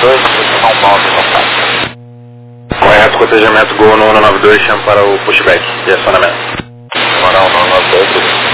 192, São Paulo, contato. Correto, cotejamento Gol no 192, chama para o pushback de acionamento. Moral 192.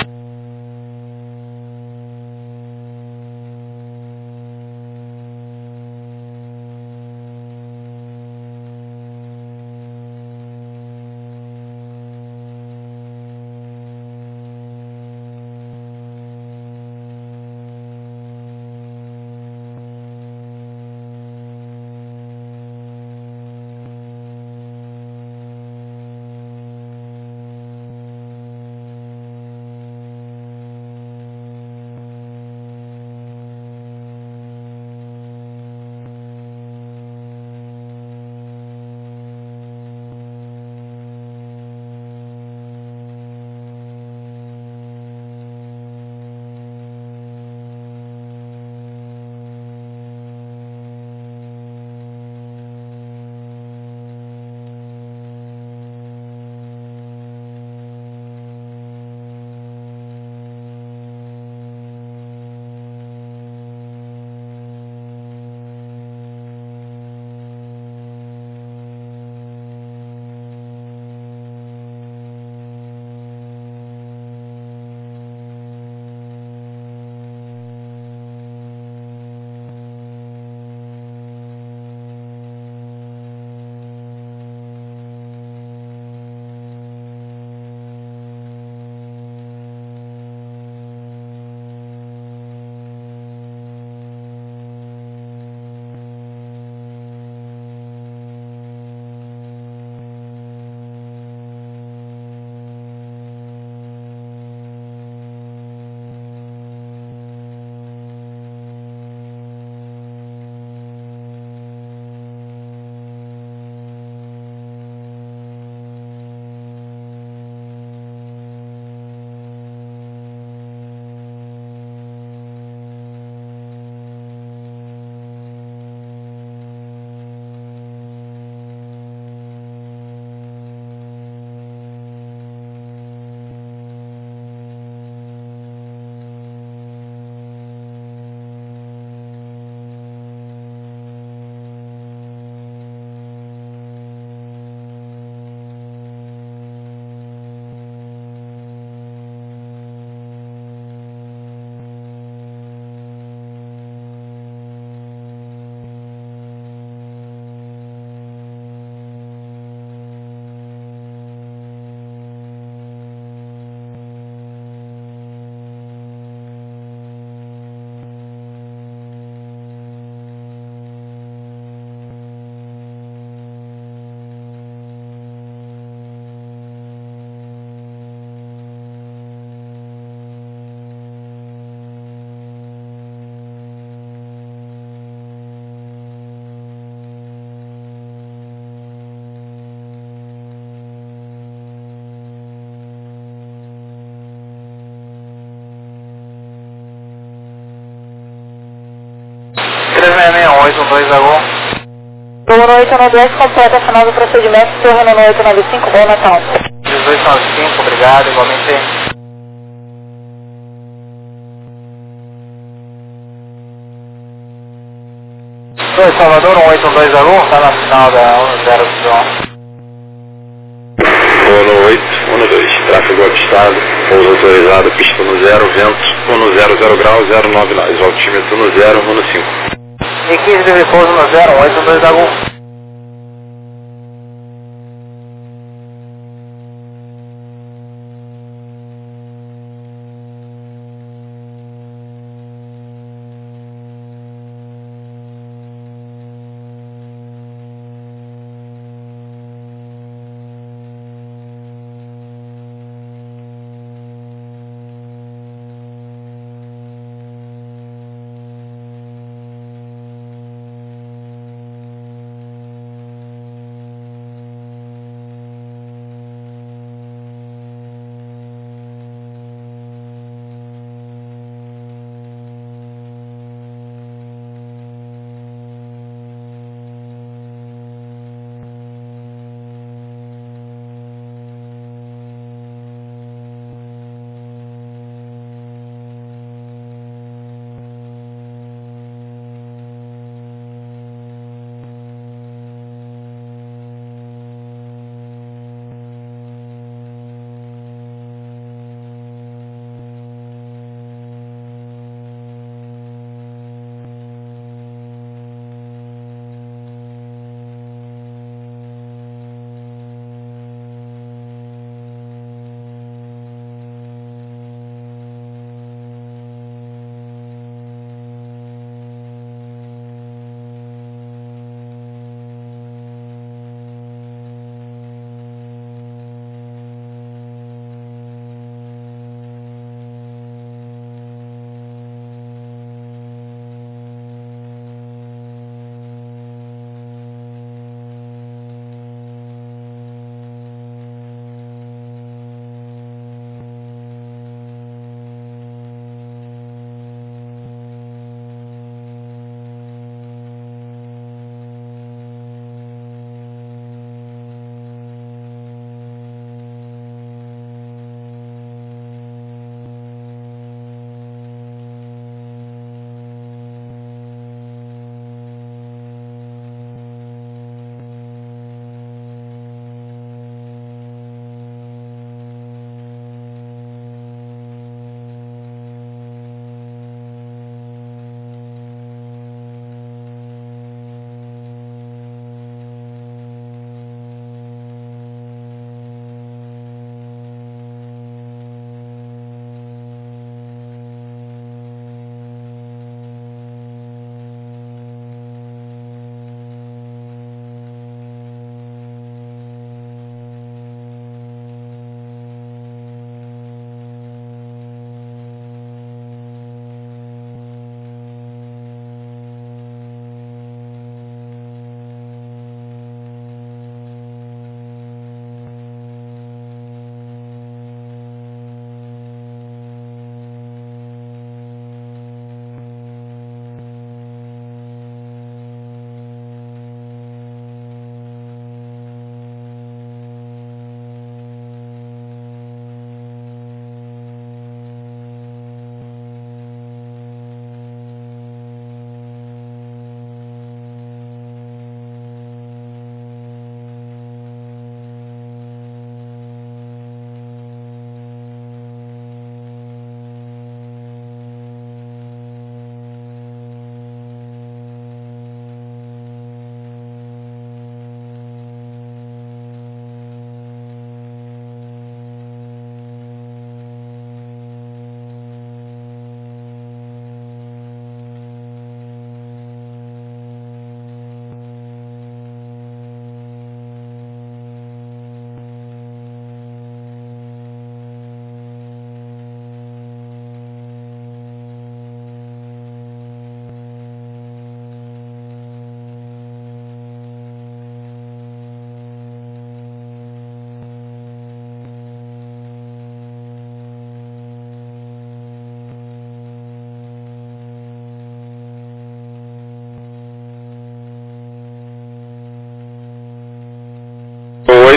Gol no 892, completa final do procedimento, Torre no 895, bom Natal. 1895, obrigado, igualmente. Oi, Salvador, 182 Alô, está na final da 10. Gol no 812, tráfego avistado, pouso autorizado, pista no 0, vento, 100 grau, 09 nós, altímetro no 0, 15. E 15 de repouso no 0, 182 Alô.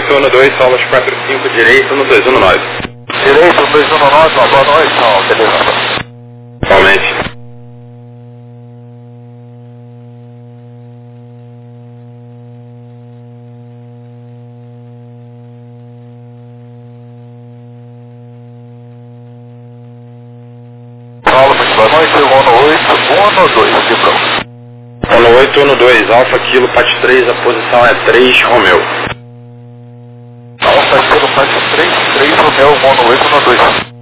812, solas 45, direito no 219. Direito, 219, uma boa noite, não, beleza. Igualmente. Paulo, muito boa noite, Uno 8, Uno 2, de pronto. Uno 812, Alfa Kilo, Pat 3, a posição é 3, Romeu. Alfa Kilo, Pat 3, Romeu, Uno 8, Uno 2.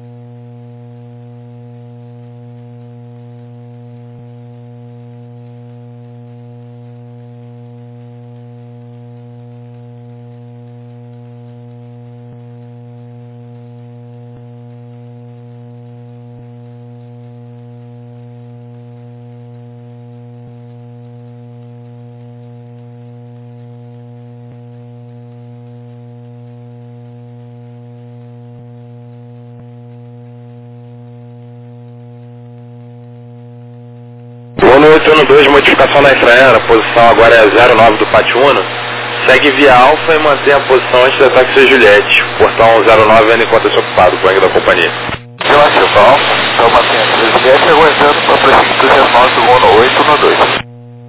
Uno 812, modificação da infraero, a posição agora é 09 do Pat 1. Segue via Alfa e mantém a posição antes da táxi Juliette. Portão 09 ainda encontra-se ocupado, Boeing da companhia. Relativo, Alfa, então mantendo a Juliette, aguardando para prosseguir 209 do Uno 8, Uno 2.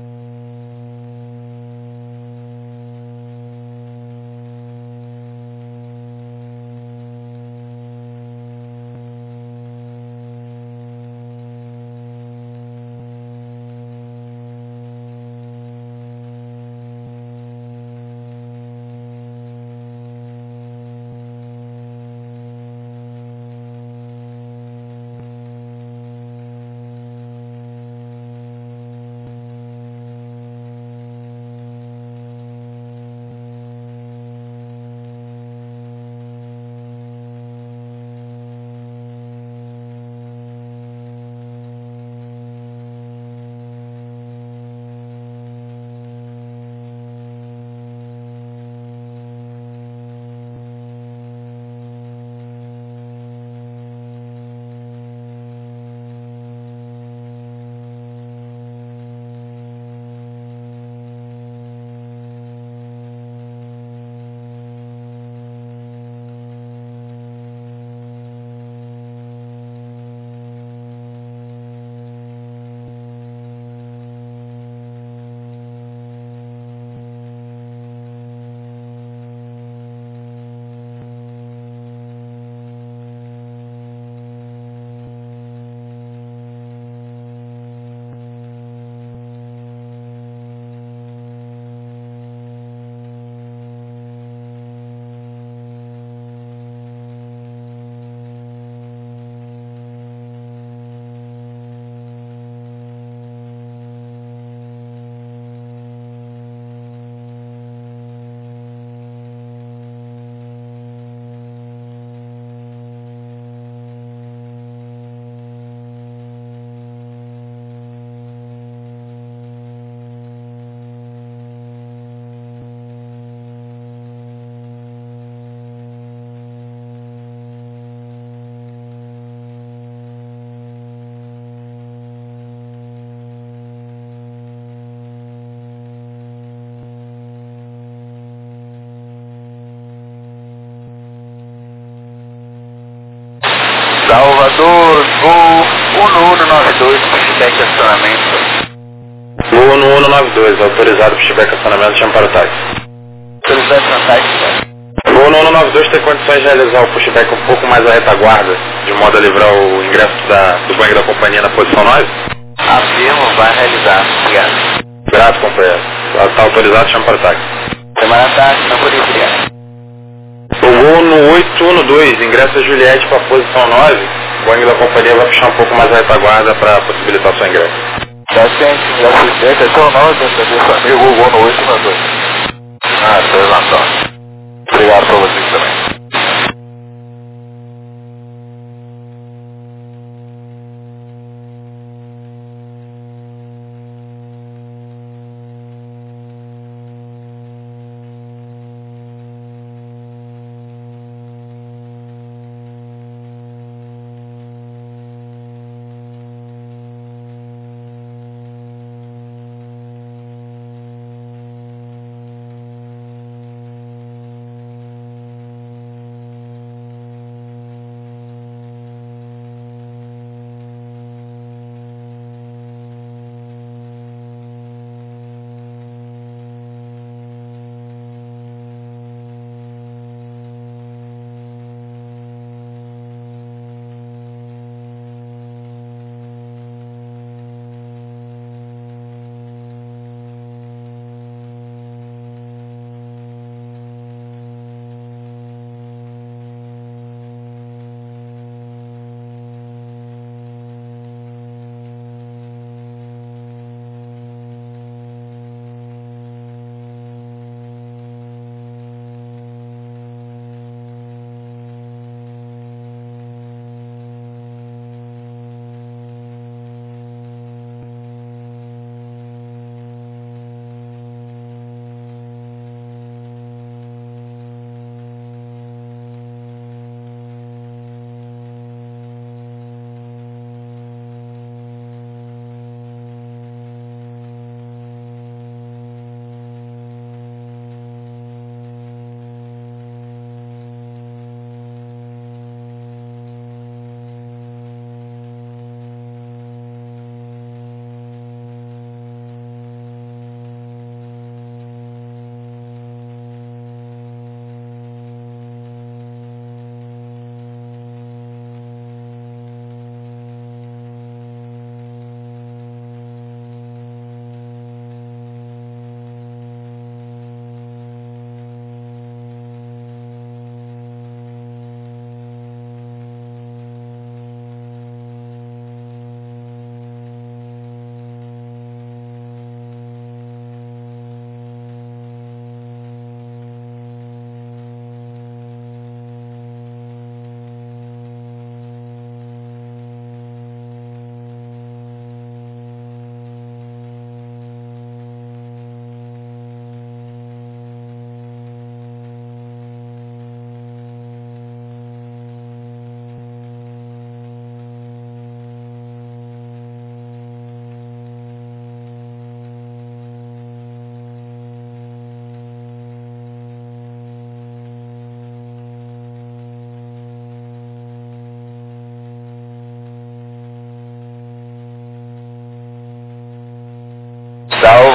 Salvador, Gol 1192, pushback acionamento. Gol no 192, autorizado pushback acionamento, chama para o táxi. Autorizado na táxi. Gol no 192 tem condições de realizar o pushback um pouco mais à retaguarda, de modo a livrar o ingresso do Boeing da companhia na posição 9? Afirmo, vai realizar. Obrigado. Grato, companheiro. Está autorizado, chama para o táxi. Semana táxi, não por isso, obrigado. O Gol no 812, ingressa a Juliette para a posição 9, o Boeing da companhia vai puxar um pouco mais a retaguarda para possibilitar seu ingresso. Da gente, da Juliette, até o 9, desse amigo, o Gol no 892. Ah, transação. Obrigado por vocês também.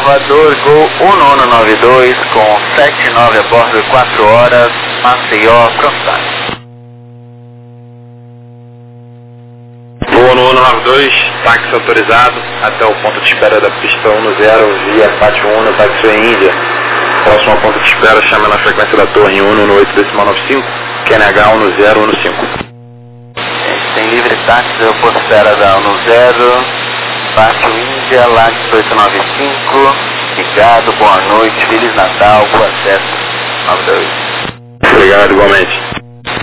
Salvador, Gol 1192 com 79 a bordo, 4 horas, Maceió, Frontais. Gol 1192, táxi autorizado até o ponto de espera da pista 10 via Pátio 1, táxi Índia. Próximo ponto de espera, chama na frequência da torre 118,95, QNH 1015. Tem livre táxi, eu posto espera da 10, Pátio Índia, Lages 895, obrigado, boa noite, Feliz Natal, boa festa, 92. Obrigado, igualmente.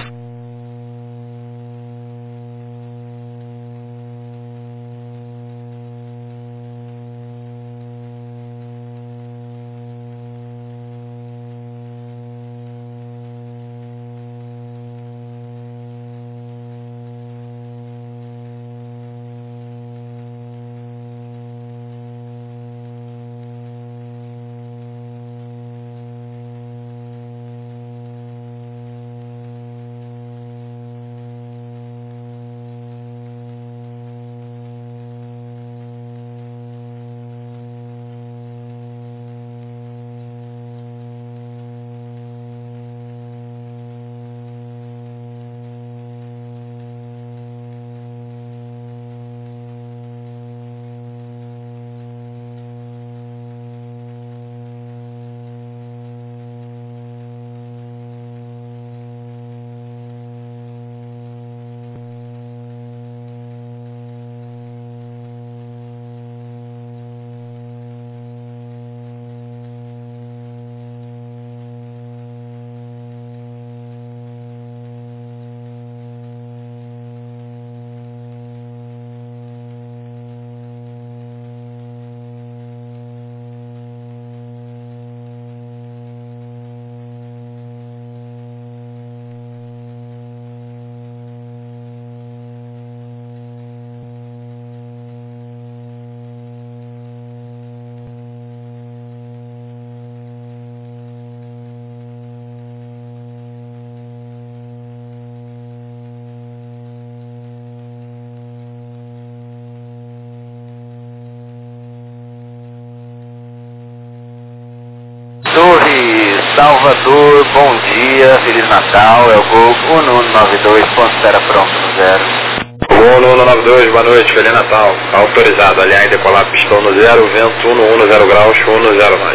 Torre Salvador, bom dia, Feliz Natal, é o Gol 1192, ponto espera pronto no 0. Gol 1192, boa noite, Feliz Natal. Autorizado, alinhar e decolar pistão no 0, vento 10 graus, 10 mais.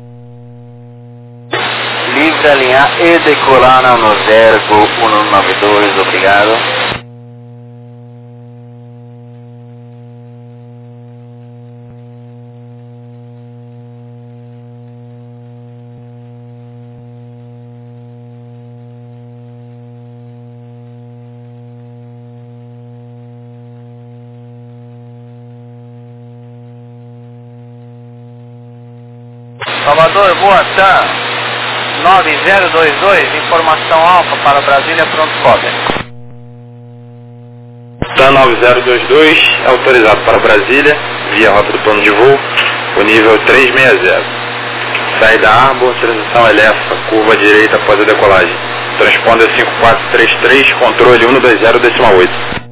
Livre alinhar e decolar no 0, Gol 1192, obrigado. Salvador, boa TAM 9022, informação alfa para Brasília, pronto, cover. TAM 9022, autorizado para Brasília, via rota do plano de voo, o nível 360. Saída Arbor, transição Elefa, curva direita após a decolagem. Transponder 5433, controle 120,8.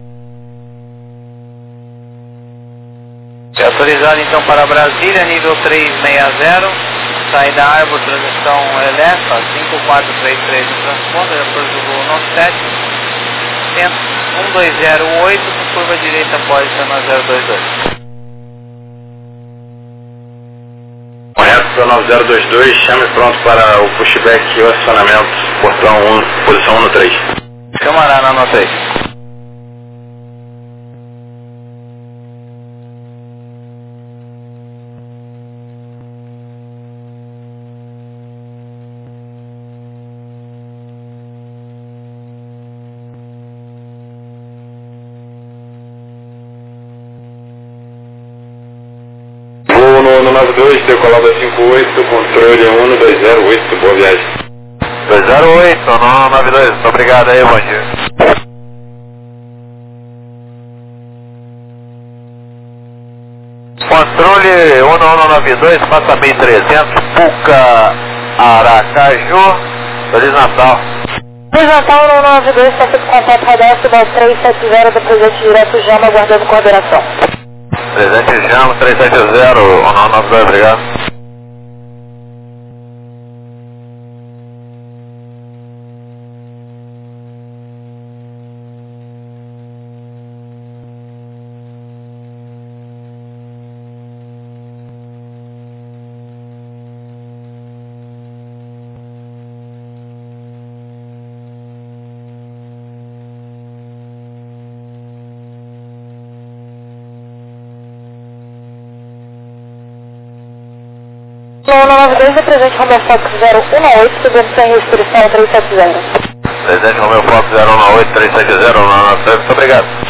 Autorizado então para Brasília, nível 360, saída Arbor, transição Elefa, 5433 no transponder, depois do voo 97, 1208, curva direita após a 022. Correto, para 9022, chame pronto para o pushback e o acionamento, portão 1, posição 13. Camarada, anotei. No 92, decolada 58, controle 1208, boa viagem. 208, no 92, muito obrigado aí, bom dia. Controle 1192, passa bem 300, Puca, Aracaju, Feliz Natal. Feliz Natal, 192, está sob contato radar, Cidade 370 do Presidente Direto Jama, aguardando coordenação. Presente Jamo 370, 192, obrigado. No 192 é presente Romeo Fox 018, subindo sem restrição 370. Presente Romeo Fox 018, 370, 193, muito obrigado.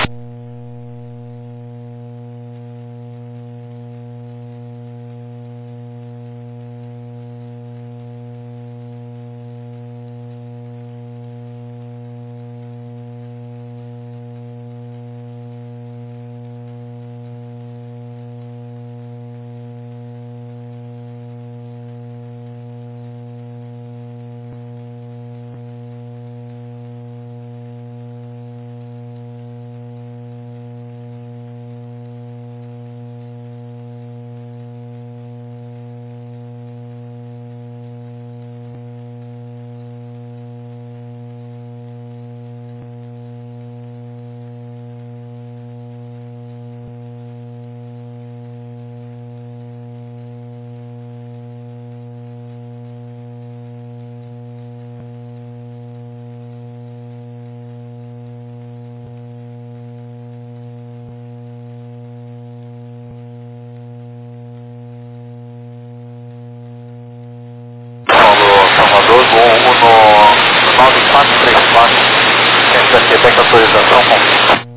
Rumo no 9434, centro da Quebec, autorização completa.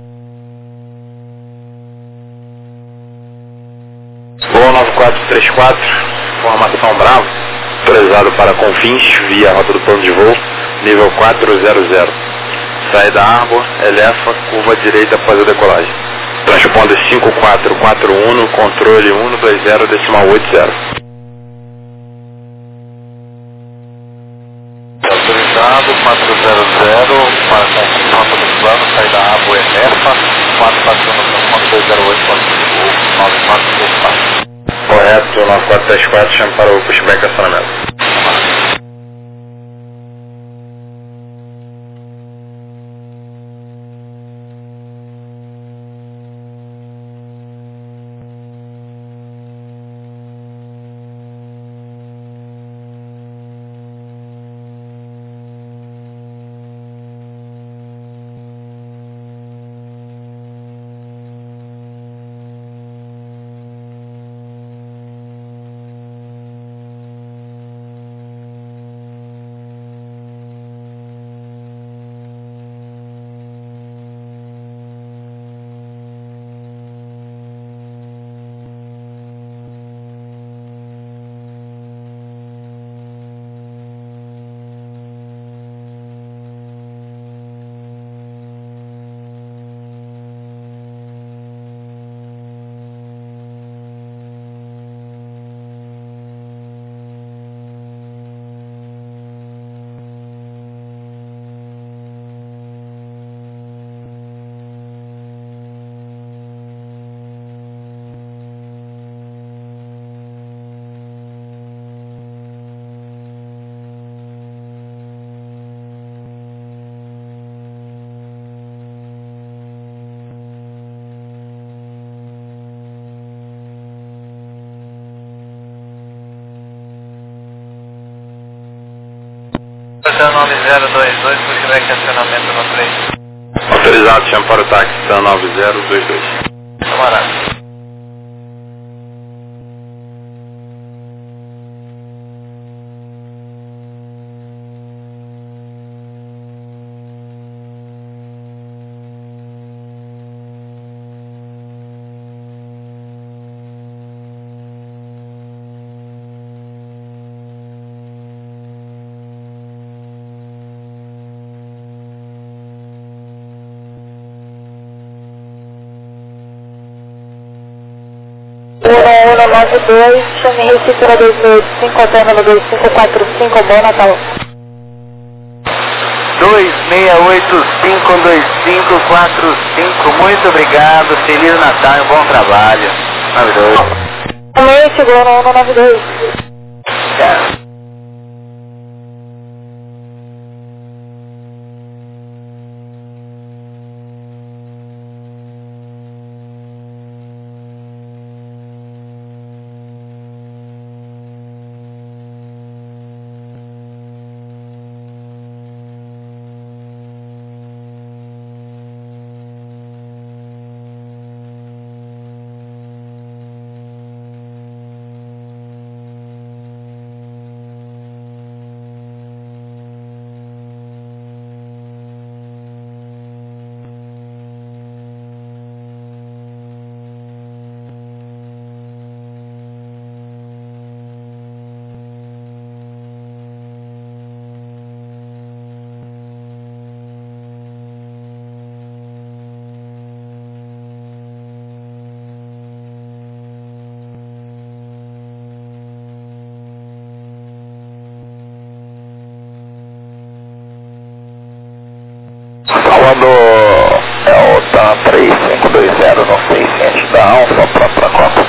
Voo 9434, formação Bravo, autorizado para Confins, via rota do plano de voo, nível 400. Saída Arbor, Elefa, curva direita após a decolagem. Transponder 5441, controle 120.80. Autorizado 400 para Confins, rota do plano, saída Arbor, Elefa, 441, 9434. Correto, 9434, chame para o pushback acionamento. Hotel 9022, pushback acionamento no 3. Autorizado, chame para o táxi, TAN 9022. Camarada. O 192, chame Recife para 285, hotel número 2545, bom Natal. 26852545. Muito obrigado, Feliz Natal e um bom trabalho. 92. Também chegou no 192. É. Falando, é o TAM 3520, não sei se a gente dá alfa pra Copa.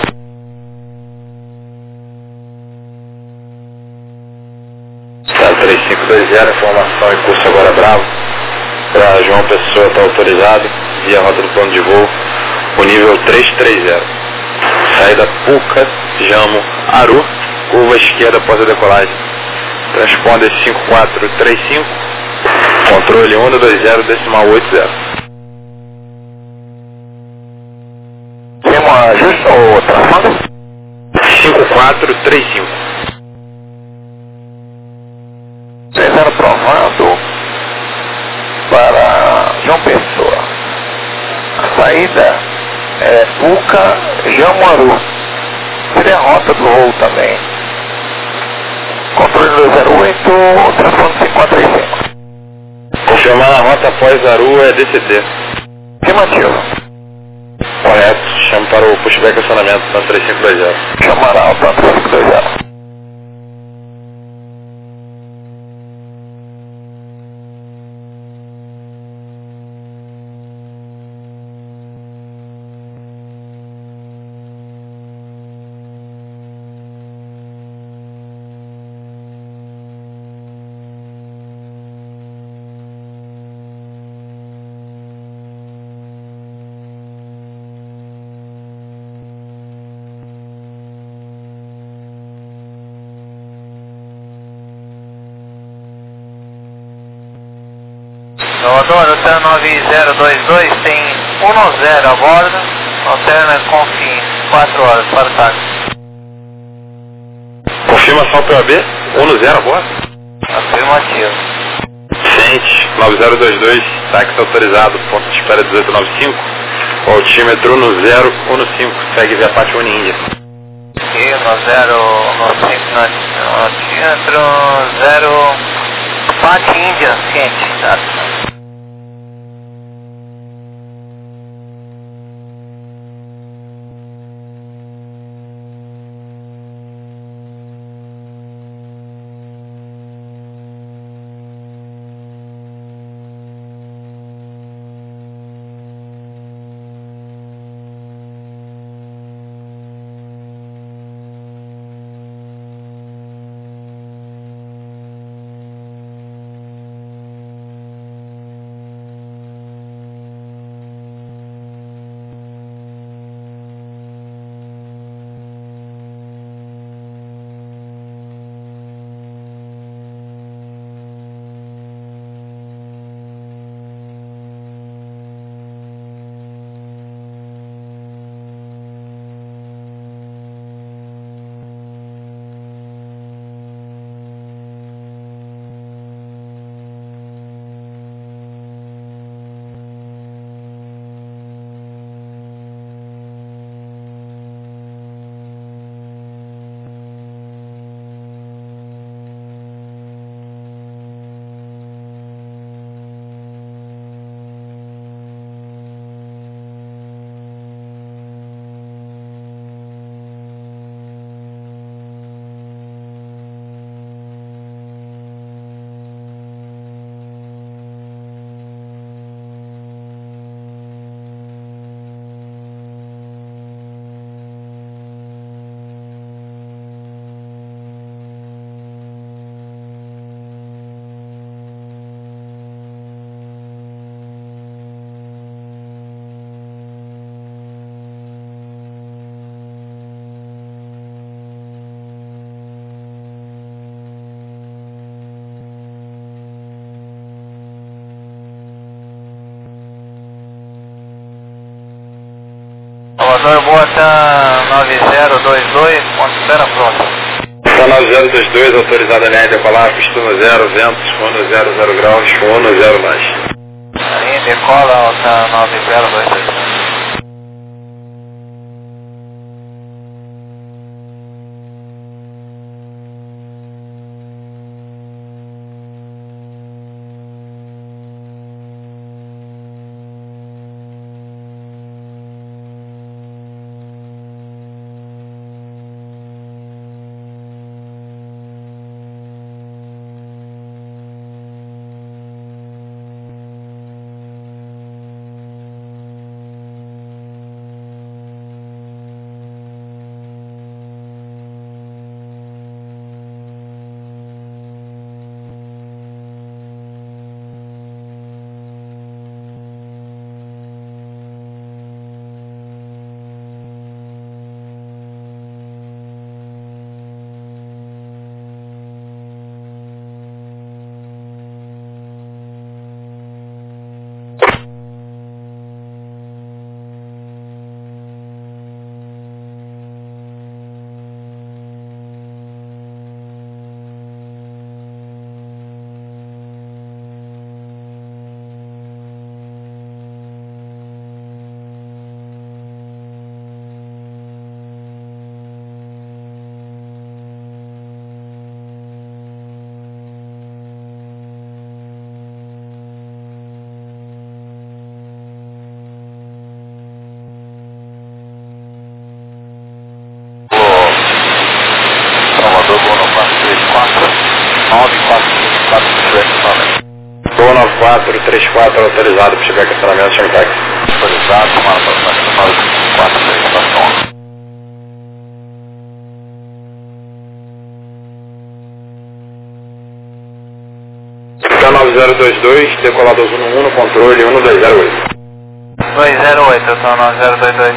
TAM 3520, informação em curso agora Bravo. Para João Pessoa está autorizado, via rota do plano de voo, o nível 330. Saída Puca, Jamo, Aru, curva esquerda após a decolagem. Transponder 5435. Controle 120.80. Tem uma ajuste ou outra? 5435. 30 provando para João Pessoa. A saída é Puca, Jamuaru. Seria a rota do voo também. Controle 208, telefone 545. Confirmar a rota após Aru é DCT. Afirmativo. Correto. Chamo para o pushback acionamento na 3520. Chamará o TAM 3520. Salvador, hotel 9022 tem 10 a bordo, alterna Confins, 4 horas para o táxi. Confirmação POB, 10 a bordo. Afirmativo. Ciente, 9022, táxi autorizado, ponto de espera 1895, altímetro no 015, segue via Pátio Índia. E no 015, altímetro 0... Pátio Índia, ciente, tá? Salvador, bota 9022, ponto espera próximo. Tá 9022, autorizada a linha decolar, pista 0, ventos, 100 graus, 10 mais. Linha decola, alta 9022. Salvador, Boa 9434, autorizado para chegar aqui estacionamento, chame táxi. Autorizado, tomara para 943, estação. Tá 9022, decolado 111, no controle 1208. 208, eu tô 9022.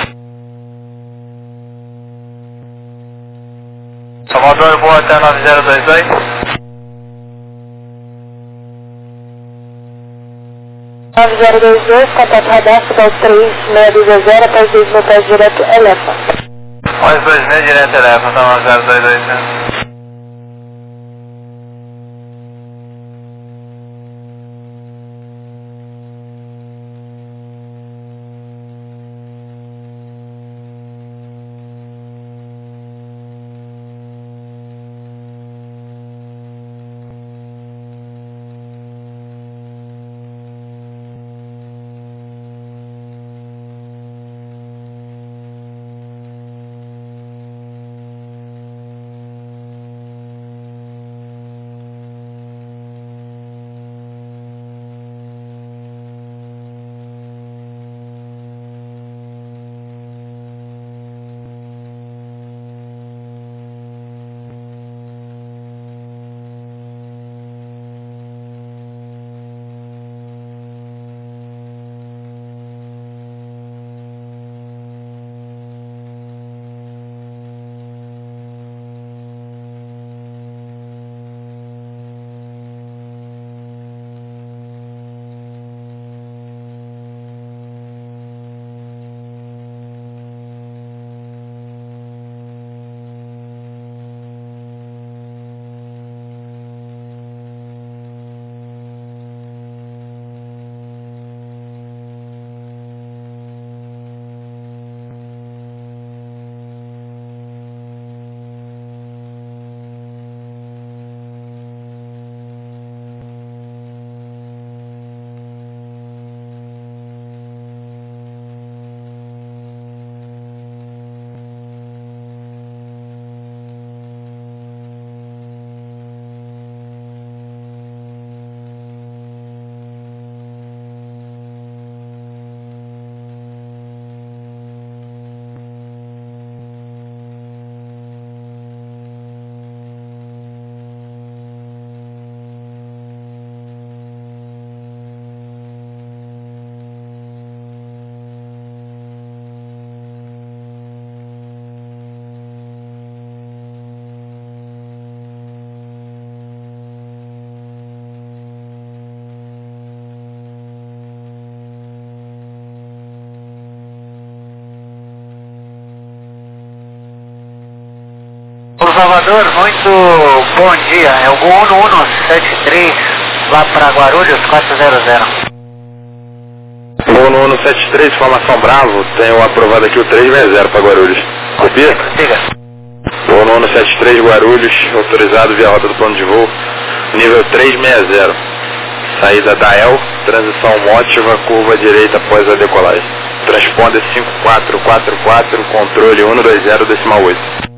Salvador, boa até 9022. 9022, contato radar, cidade 3620 após 2 minutos direto, Elefa. Mais 2000 direto Elefa, tá 9022, né? Salvador, muito bom dia. É o Gol 1173 lá para Guarulhos, 400. Gol 1173, formação Bravo, tenho aprovado aqui o 360 para Guarulhos. Copia? Siga. Gol 1173 Guarulhos, autorizado via rota do plano de voo, nível 360. Saída da EL, transição mótiva, curva direita após a decolagem. Transponder 5444, controle 120,8.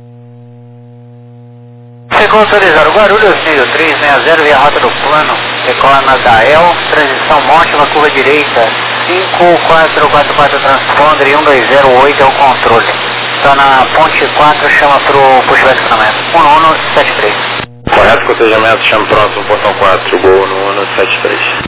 Ficou autorizado Guarulhos, nível 360 via rota do plano, decola na DAEL, transição mótiva, curva direita, 5444 transponder e 1208 é o controle. Está na ponte 4, chama para o pushback estacionamento, 1173. Correto, cotejamento, chama próximo, portão 4, Gol no 1173.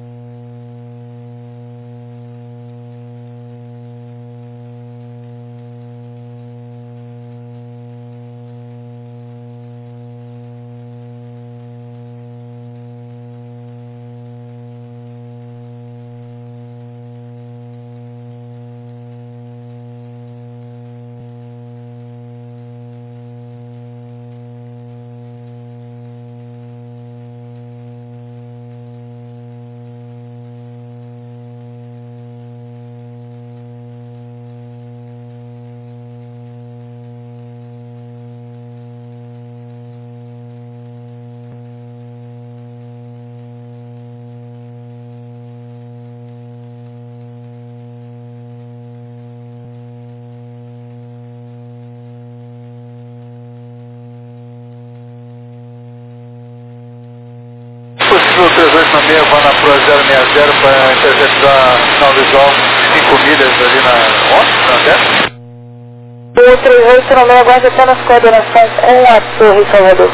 Possível 386 vai na Pro 060 para interceptar sinal visual 5 milhas ali na terra. O 386 aguarda apenas coordenações 1 a Torre Salvador.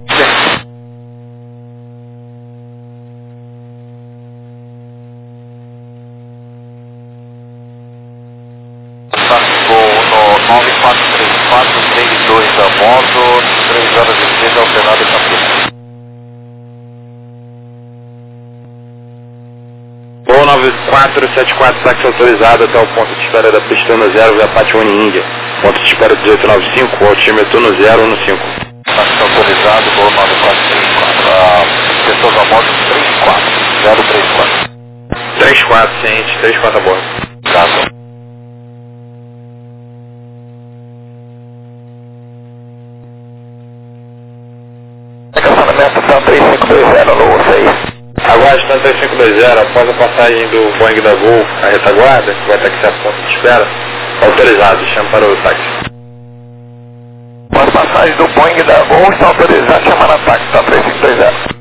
Gol no 943432 a moto, 3 horas de vida alternada Campinas. Gol 9474, táxi autorizado até o ponto de espera da pista no 0 via Patione Índia. Ponto de espera 1895, altímetro no 015. Táxi autorizado, Gol 9434, pessoas a moto 34, 034. 34, ciente, 34 a bordo. Obrigado. Estacionamento está 3520 no 6. Aguarde stand 3520, após a passagem do Boeing da Gol, a retaguarda, que vai taxiar para o ponto de espera, autorizado, chama para o táxi. As passagens do Boeing da Gol estão autorizadas, chama na táxi, está 3520.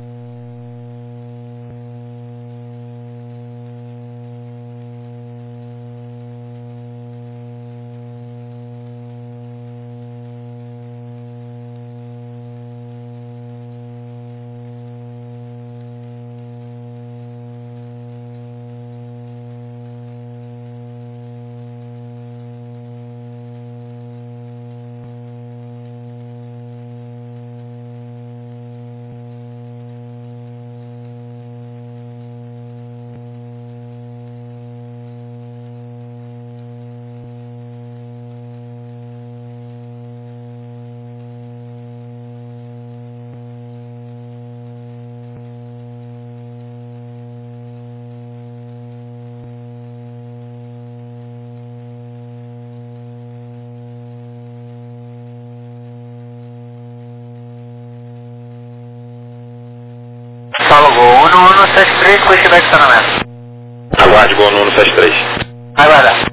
Fala Gol 1173, pushback estacionamento. Aguarde Gol no 173. Aguarda.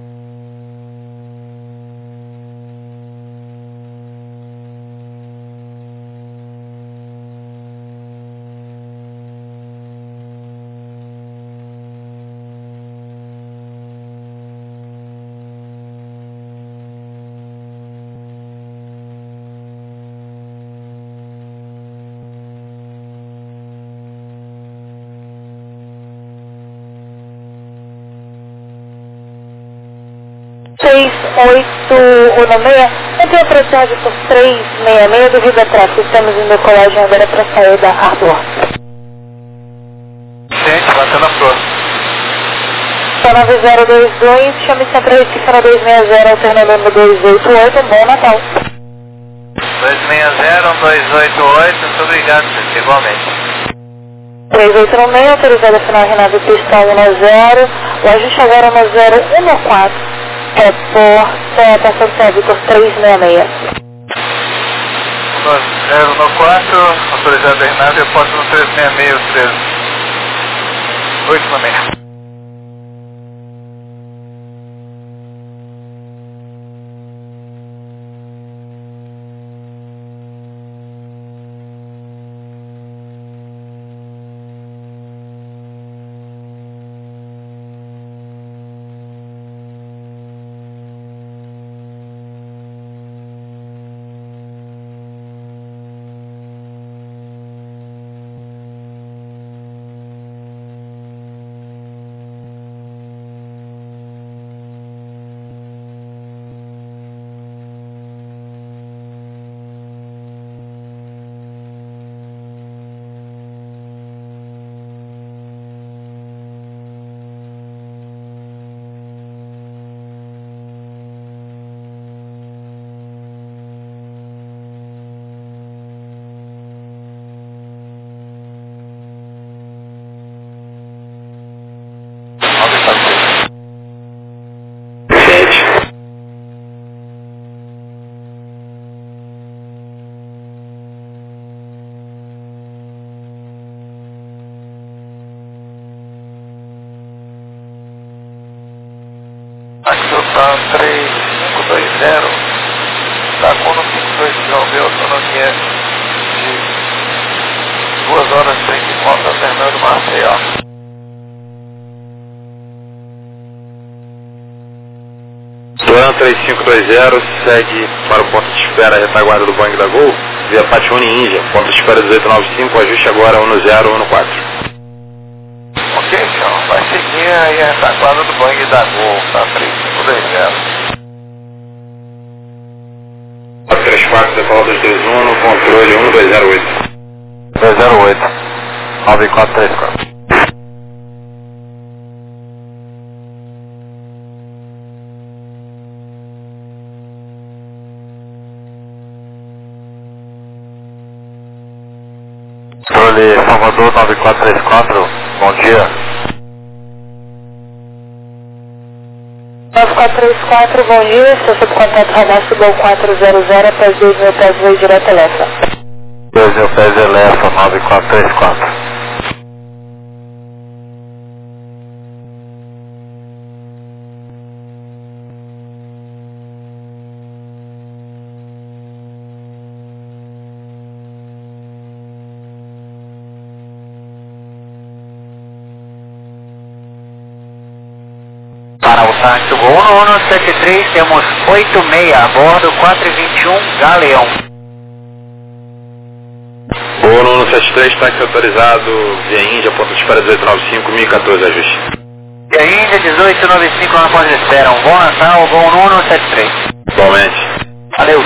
Não tem atrasado por 366 devido a tráfego. Estamos em decolagem agora para sair da Arbor. Gente, batendo na Pro. Só 9022, chame sempre Recife na 260, alternando no 288, bom Natal. 260-288, muito obrigado, igualmente. 3896, autorizado a final Renato Pista 110, o ajuste agora 1014, reporta passagem Vitor 366. 1014, autorizado a Renato, eu posso no 366, 896. Axotan 3520, está com no 520, autonomia de 2 horas 30 conta Fernando Maceió. Turan 3520, segue para o ponto de espera retaguarda do Boeing da Gol, via Patione Índia, ponto de espera 1895, ajuste agora 1014. Ok, então, vai seguir aí a retaguarda do Boeing da Gol, tá 3520. 434, decola 221, no controle 1208. 208, 9434. Controle Salvador 9434, bom dia. 9434, bom dia, estou sob contato radastro Gol 400 após 2 mil pés, voo direto a Lefa. 2 mil pés Elefa 9434. Para o táxi Gol 1173, temos 86 a bordo, 421 Galeão. O 173, táxi autorizado via Índia, ponto de espera 1895, 1014, ajuste. E a Índia 1895 na ponte de espera, um bom Natal, Gol 1173. Igualmente. Valeu.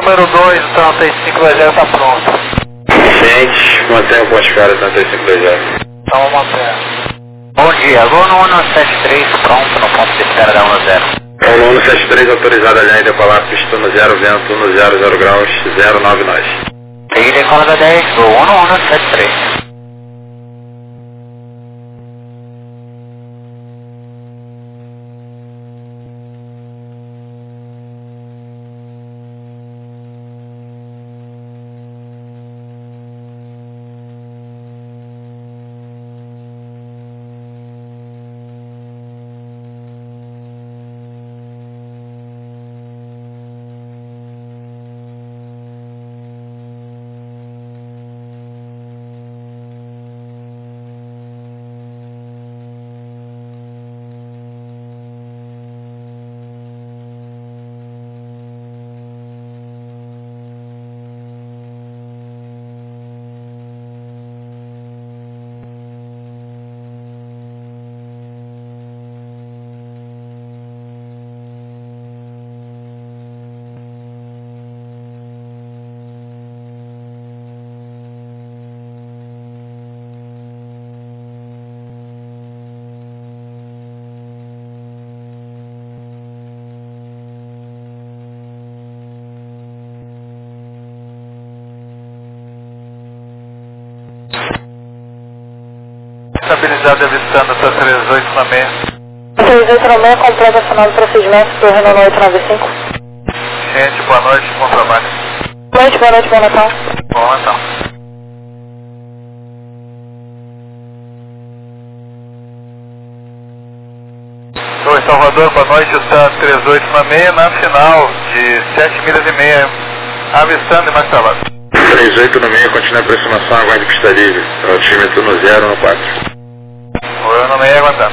número 2, então 3520 está pronto. Ciente, mantenha o Atmosfera 3520. Então vamos manter. Bom dia, vou no 173 pronto no ponto de espera da 10. Aluno 73 autorizado a linha decolar pista 10, vento 100 graus, 09 nós. Peguei decola da 10, vou no 173. Estabilizado avistando essa 38 na meia. 38 na meia, completa final do procedimento do Renault 895. Gente, boa noite, bom trabalho. Boa noite, bom Natal. Bom Natal. Oi, Salvador, boa noite, está 38 na meia, na final de 7 milhas e meia, avistando e mais travado. 38 no meio, continua a aproximação, aguarde pista livre. Altímetro no 0, no 4. Oi, no meio, aguardando.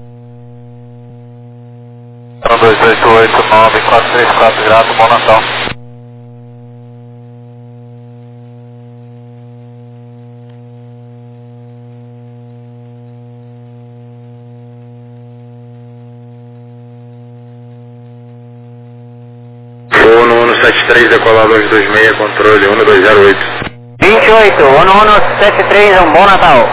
12889 434, grato, bom Natal. Vou no 173, decolar 226, controle 1208. 28, 1173, bom Natal.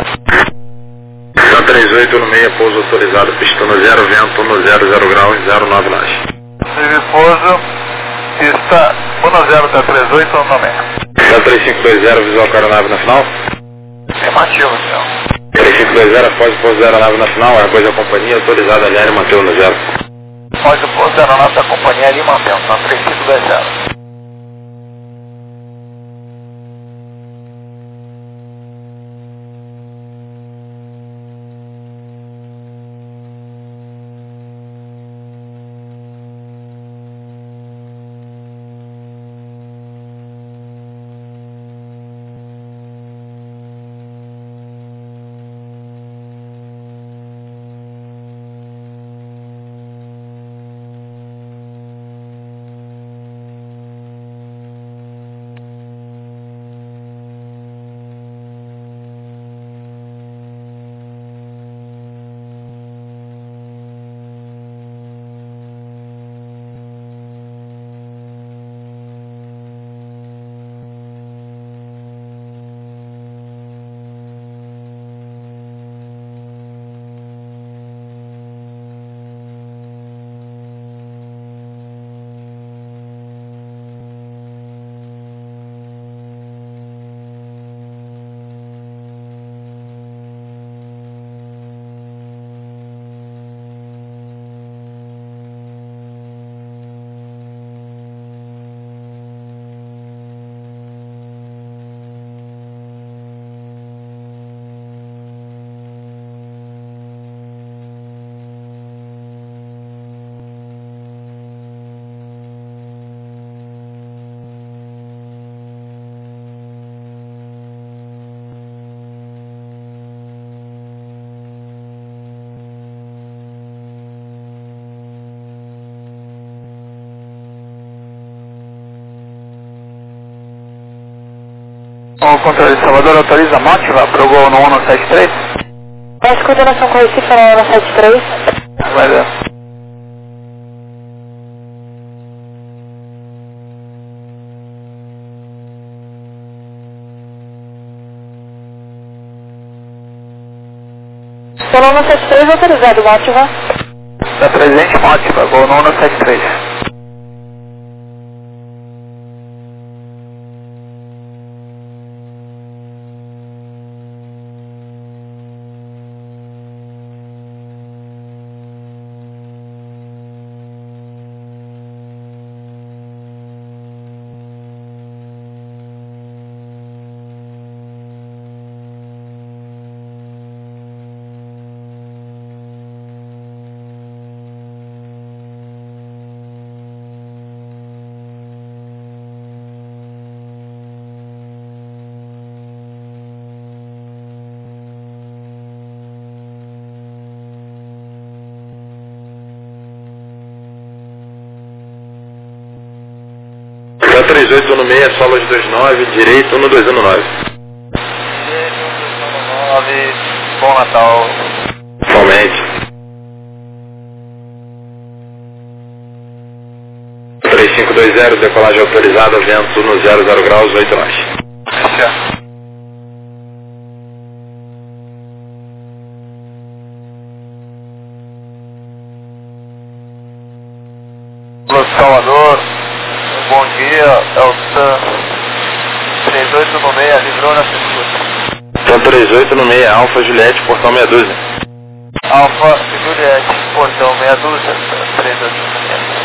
138 no meio, pouso autorizado, pista no 0, vento 100 graus, 09 nós. Pouso, pista 10, tá 38 ou no meio? 3520, visual com a aeronave na final. Afirmativo, senhor. 3520, após o pouso da aeronave na final, é coisa a companhia autorizada a linha e mantê-lo no 0. Pode o pouso da aeronave da companhia ali mantendo, tá 3520. O controle de Salvador autoriza a Mótiva para o gol no 173? Baixa coordenação com Recife no 173. Vai ver. Pelo 173 autorizado, Mótiva. Está presente, Mótiva, gol no 173. Tá 3816, solo de 29, direito 1219. Direito 1219, bom Natal. Somente. 3520, decolagem autorizada, vento no 00 graus, 8 nós. Já. Salvador, bom dia, é o TAM 3816, livrou na segunda. Então 3816, Alfa Juliette, portão meia dúzia. Alfa Juliette, portão meia dúzia, 3816.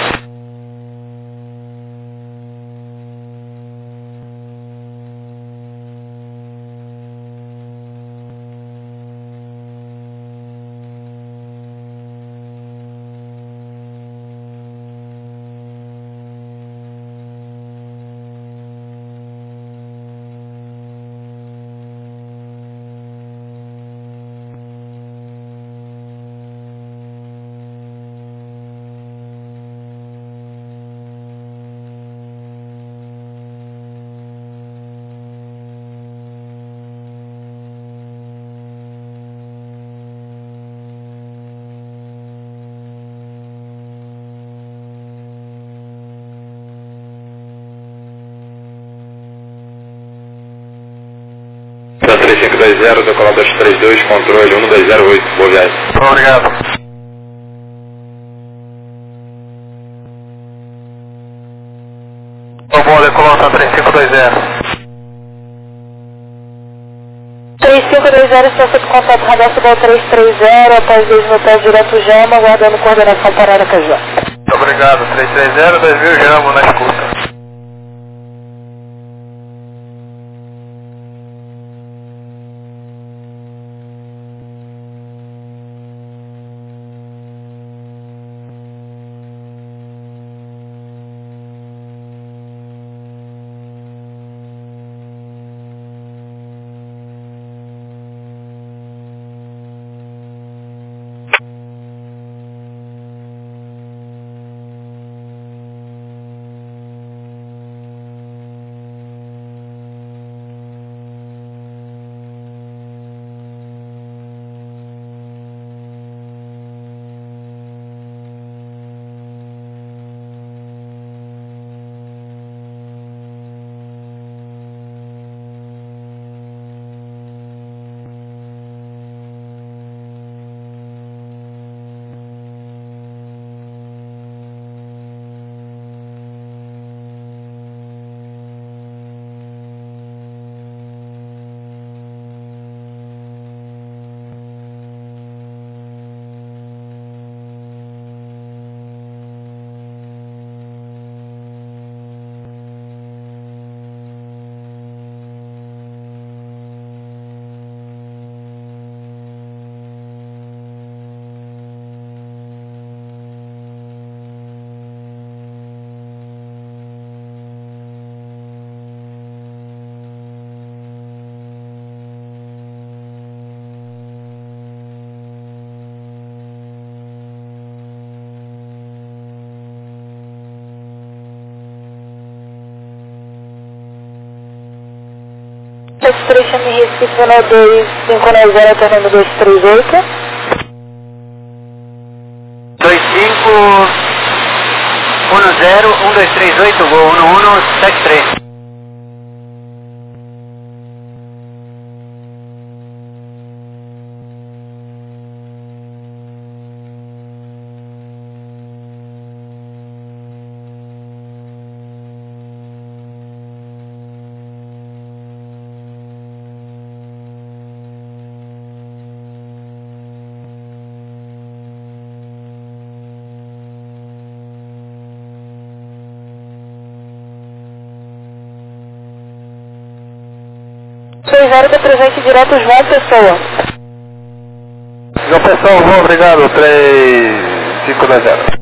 Tá 3520, decolagem 232, controle 1208, boa viagem. Obrigado. Tô bom, decolagem 3520. 3520, estação de contato radar Cibol 330, após 10 no pé direto Jama, aguardando coordenação para Aracaju. Muito obrigado, 330, 2000 Jamo na escuta. Trecho em Recife, 2, 590, tornando 238. 2510-1238, gol 1173. 30 da presente direto João Pessoa. João Pessoa, obrigado, 3520.